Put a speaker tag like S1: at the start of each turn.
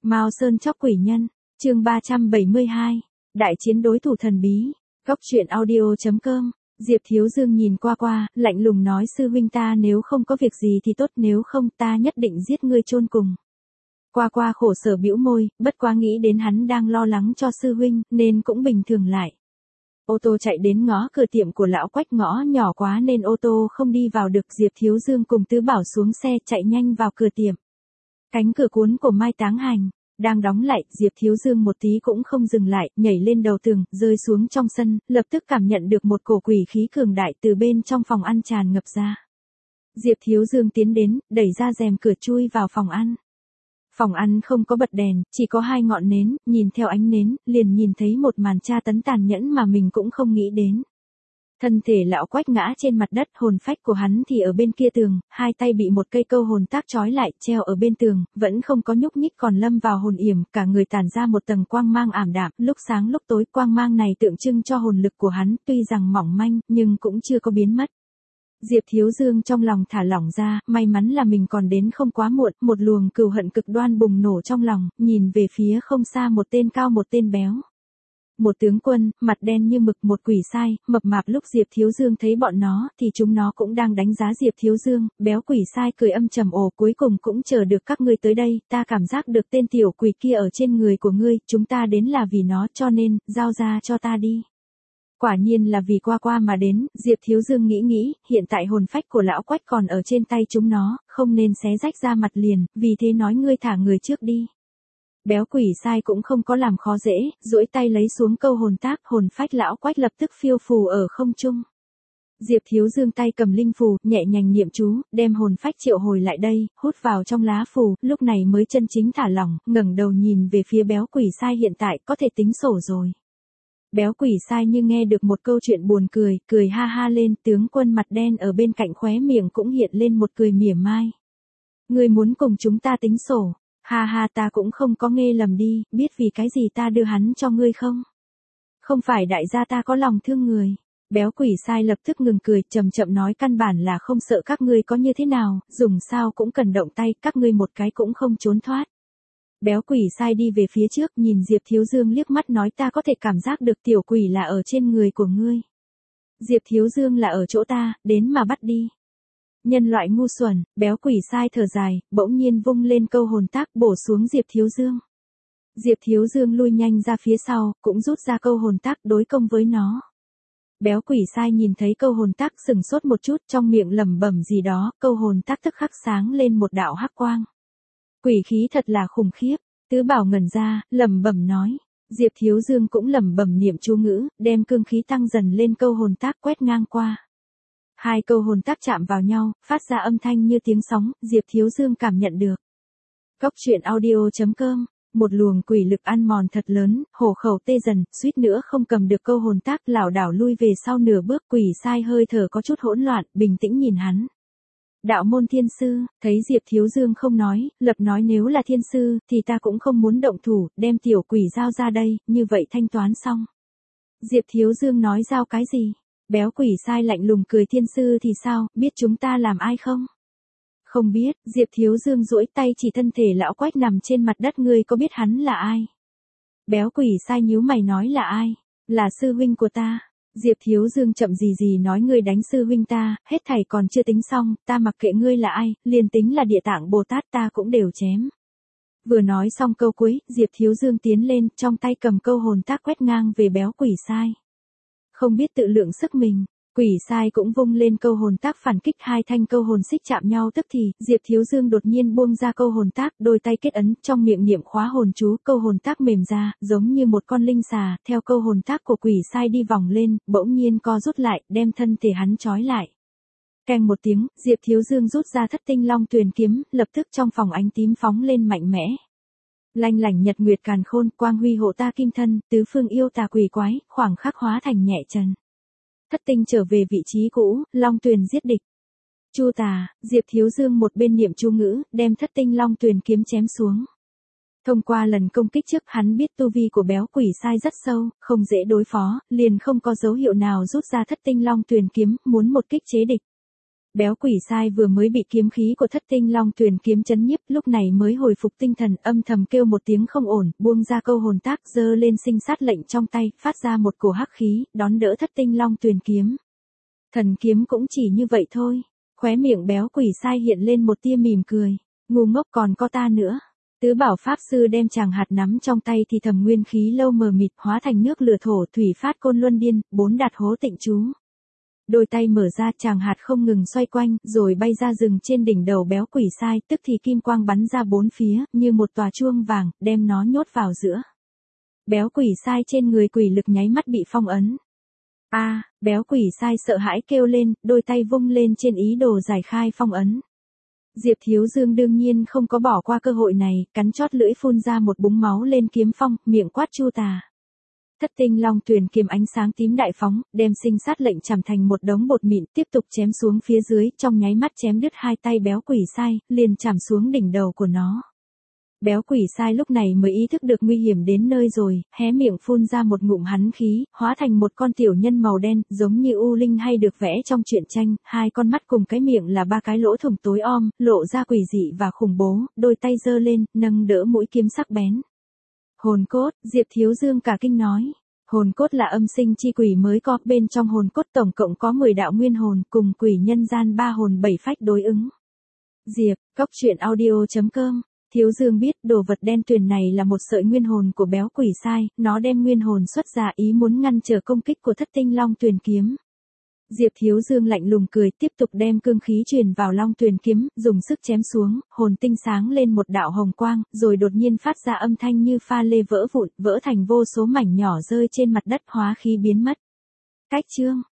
S1: Mao Sơn chóc quỷ nhân, chương 372, đại chiến đối thủ thần bí, góc truyện audio.com, Diệp Thiếu Dương nhìn qua, lạnh lùng nói sư huynh ta nếu không có việc gì thì tốt nếu không ta nhất định giết ngươi chôn cùng. Qua khổ sở bĩu môi, bất quá nghĩ đến hắn đang lo lắng cho sư huynh nên cũng bình thường lại. Ô tô chạy đến ngõ cửa tiệm của lão Quách, ngõ nhỏ quá nên ô tô không đi vào được. Diệp Thiếu Dương cùng Tứ Bảo xuống xe chạy nhanh vào cửa tiệm. Cánh cửa cuốn của Mai Táng Hành đang đóng lại, Diệp Thiếu Dương một tí cũng không dừng lại, nhảy lên đầu tường, rơi xuống trong sân, lập tức cảm nhận được một cổ quỷ khí cường đại từ bên trong phòng ăn tràn ngập ra. Diệp Thiếu Dương tiến đến, đẩy ra rèm cửa chui vào phòng ăn. Phòng ăn không có bật đèn, chỉ có 2 ngọn nến, nhìn theo ánh nến, liền nhìn thấy một màn tra tấn tàn nhẫn mà mình cũng không nghĩ đến. Thân thể lão Quách ngã trên mặt đất, hồn phách của hắn thì ở bên kia tường, 2 tay bị một cây câu hồn tác trói lại, treo ở bên tường, vẫn không có nhúc nhích còn lâm vào hồn yểm, cả người tản ra một tầng quang mang ảm đạm, lúc sáng lúc tối, quang mang này tượng trưng cho hồn lực của hắn, tuy rằng mỏng manh, nhưng cũng chưa có biến mất. Diệp Thiếu Dương trong lòng thả lỏng ra, may mắn là mình còn đến không quá muộn, một luồng cừu hận cực đoan bùng nổ trong lòng, nhìn về phía không xa một tên cao một tên béo. Một tướng quân, mặt đen như mực, một quỷ sai, mập mạp. Lúc Diệp Thiếu Dương thấy bọn nó, thì chúng nó cũng đang đánh giá Diệp Thiếu Dương. Béo quỷ sai cười âm trầm, ồ, cuối cùng cũng chờ được các ngươi tới đây, ta cảm giác được tên tiểu quỷ kia ở trên người của ngươi, chúng ta đến là vì nó, cho nên, giao ra cho ta đi. Quả nhiên là vì qua mà đến. Diệp Thiếu Dương nghĩ, hiện tại hồn phách của lão Quách còn ở trên tay chúng nó, không nên xé rách ra mặt liền, vì thế nói ngươi thả người trước đi. Béo quỷ sai cũng không có làm khó dễ, duỗi tay lấy xuống câu hồn tác, hồn phách lão Quách lập tức phiêu phù ở không trung. Diệp Thiếu Dương tay cầm linh phù, nhẹ nhàng niệm chú, đem hồn phách triệu hồi lại đây, hút vào trong lá phù, lúc này mới chân chính thả lỏng, ngẩng đầu nhìn về phía béo quỷ sai, hiện tại có thể tính sổ rồi. Béo quỷ sai như nghe được một câu chuyện buồn cười, cười ha ha lên, tướng quân mặt đen ở bên cạnh khóe miệng cũng hiện lên một cười mỉa mai. Ngươi muốn cùng chúng ta tính sổ? Ha ha, ta cũng không có nghe lầm đi, biết vì cái gì ta đưa hắn cho ngươi không? Không phải đại gia ta có lòng thương người. Béo quỷ sai lập tức ngừng cười, chậm chậm nói, căn bản là không sợ các ngươi có như thế nào, dùng sao cũng cần động tay, các ngươi một cái cũng không trốn thoát. Béo quỷ sai đi về phía trước, nhìn Diệp Thiếu Dương liếc mắt nói, ta có thể cảm giác được tiểu quỷ là ở trên người của ngươi. Diệp Thiếu Dương là ở chỗ ta, đến mà bắt đi. Nhân loại ngu xuẩn. Béo quỷ sai thở dài, bỗng nhiên vung lên câu hồn tác bổ xuống Diệp Thiếu Dương. Diệp Thiếu Dương lui nhanh ra phía sau, cũng rút ra câu hồn tác đối công với nó. Béo quỷ sai nhìn thấy câu hồn tác sừng sốt một chút, trong miệng lẩm bẩm gì đó, câu hồn tác tức khắc sáng lên một đạo hắc quang. Quỷ khí thật là khủng khiếp. Tứ Bảo ngẩn ra, lẩm bẩm nói. Diệp Thiếu Dương cũng lẩm bẩm niệm chú ngữ, đem cương khí tăng dần lên câu hồn tác quét ngang qua. 2 câu hồn tác chạm vào nhau, phát ra âm thanh như tiếng sóng, Diệp Thiếu Dương cảm nhận được. Góc truyện audio.com, một luồng quỷ lực ăn mòn thật lớn, hổ khẩu tê dần, suýt nữa không cầm được câu hồn tác, lảo đảo lui về sau nửa bước. Quỷ sai hơi thở có chút hỗn loạn, bình tĩnh nhìn hắn. Đạo môn thiên sư, thấy Diệp Thiếu Dương không nói, lập nói, nếu là thiên sư, thì ta cũng không muốn động thủ, đem tiểu quỷ giao ra đây, như vậy thanh toán xong. Diệp Thiếu Dương nói, giao cái gì? Béo quỷ sai lạnh lùng cười, thiên sư thì sao, biết chúng ta làm ai không? Không biết. Diệp Thiếu Dương duỗi tay chỉ thân thể lão Quách nằm trên mặt đất, ngươi có biết hắn là ai? Béo quỷ sai nhíu mày nói, là ai? Là sư huynh của ta. Diệp Thiếu Dương chậm gì nói, ngươi đánh sư huynh ta, hết thảy còn chưa tính xong, ta mặc kệ ngươi là ai, liền tính là Địa Tạng Bồ Tát ta cũng đều chém. Vừa nói xong câu cuối, Diệp Thiếu Dương tiến lên, trong tay cầm câu hồn tác quét ngang về béo quỷ sai. Không biết tự lượng sức mình, quỷ sai cũng vung lên câu hồn tác phản kích, 2 thanh câu hồn xích chạm nhau, tức thì Diệp Thiếu Dương đột nhiên buông ra câu hồn tác, đôi tay kết ấn, trong miệng niệm khóa hồn chú, câu hồn tác mềm ra, giống như một con linh xà, theo câu hồn tác của quỷ sai đi vòng lên, bỗng nhiên co rút lại, đem thân thể hắn trói lại. Keng một tiếng, Diệp Thiếu Dương rút ra Thất Tinh Long Tuyền kiếm, lập tức trong phòng ánh tím phóng lên mạnh mẽ. Lanh lảnh nhật nguyệt càn khôn, quang huy hộ ta kim thân, tứ phương yêu tà quỷ quái, khoảng khắc hóa thành nhẹ trần. Thất tinh trở về vị trí cũ, Long Tuyền giết địch. Chu tà. Diệp Thiếu Dương một bên niệm chú ngữ, đem Thất Tinh Long Tuyền kiếm chém xuống. Thông qua lần công kích trước, hắn biết tu vi của béo quỷ sai rất sâu, không dễ đối phó, liền không có dấu hiệu nào rút ra Thất Tinh Long Tuyền kiếm, muốn một kích chế địch. Béo quỷ sai vừa mới bị kiếm khí của Thất Tinh Long Tuyền kiếm chấn nhiếp, lúc này mới hồi phục tinh thần, âm thầm kêu một tiếng không ổn, buông ra câu hồn tác, giơ lên sinh sát lệnh trong tay, phát ra một cổ hắc khí, đón đỡ Thất Tinh Long Tuyền kiếm. Thần kiếm cũng chỉ như vậy thôi. Khóe miệng béo quỷ sai hiện lên một tia mỉm cười. Ngu ngốc, còn có ta nữa. Tứ bảo pháp sư đem chàng hạt nắm trong tay thì thầm nguyên khí lâu mờ mịt hóa thành nước lửa thổ thủy phát côn luân điên, 4 đạt hố tịnh chú. Đôi tay mở ra, chàng hạt không ngừng xoay quanh, rồi bay ra rừng trên đỉnh đầu béo quỷ sai, tức thì kim quang bắn ra bốn phía, như một tòa chuông vàng, đem nó nhốt vào giữa. Béo quỷ sai trên người quỷ lực nháy mắt bị phong ấn. Béo quỷ sai sợ hãi kêu lên, đôi tay vung lên trên ý đồ giải khai phong ấn. Diệp Thiếu Dương đương nhiên không có bỏ qua cơ hội này, cắn chót lưỡi phun ra một búng máu lên kiếm phong, miệng quát chu tà. Thất Tinh Long Tuyền kiếm ánh sáng tím đại phóng, đem sinh sát lệnh chằm thành một đống bột mịn, tiếp tục chém xuống phía dưới, trong nháy mắt chém đứt hai tay béo quỷ sai, liền chạm xuống đỉnh đầu của nó. Béo quỷ sai lúc này mới ý thức được nguy hiểm đến nơi rồi, hé miệng phun ra một ngụm hắn khí, hóa thành một con tiểu nhân màu đen, giống như U Linh hay được vẽ trong truyện tranh, hai con mắt cùng cái miệng là ba cái lỗ thủng tối om, lộ ra quỷ dị và khủng bố, đôi tay giơ lên, nâng đỡ mũi kiếm sắc bén. Hồn cốt, Diệp Thiếu Dương cả kinh nói. Hồn cốt là âm sinh chi quỷ mới có, bên trong hồn cốt tổng cộng có 10 đạo nguyên hồn, cùng quỷ nhân gian 3 hồn 7 phách đối ứng. Diệp, Cốc.audio.com. Thiếu Dương biết đồ vật đen tuyền này là một sợi nguyên hồn của béo quỷ sai, nó đem nguyên hồn xuất ra ý muốn ngăn trở công kích của Thất Tinh Long Tuyền kiếm. Diệp Thiếu Dương lạnh lùng cười, tiếp tục đem cương khí truyền vào Long Tuyền kiếm, dùng sức chém xuống, hồn tinh sáng lên một đạo hồng quang, rồi đột nhiên phát ra âm thanh như pha lê vỡ vụn, vỡ thành vô số mảnh nhỏ rơi trên mặt đất, hóa khí biến mất. Cách chương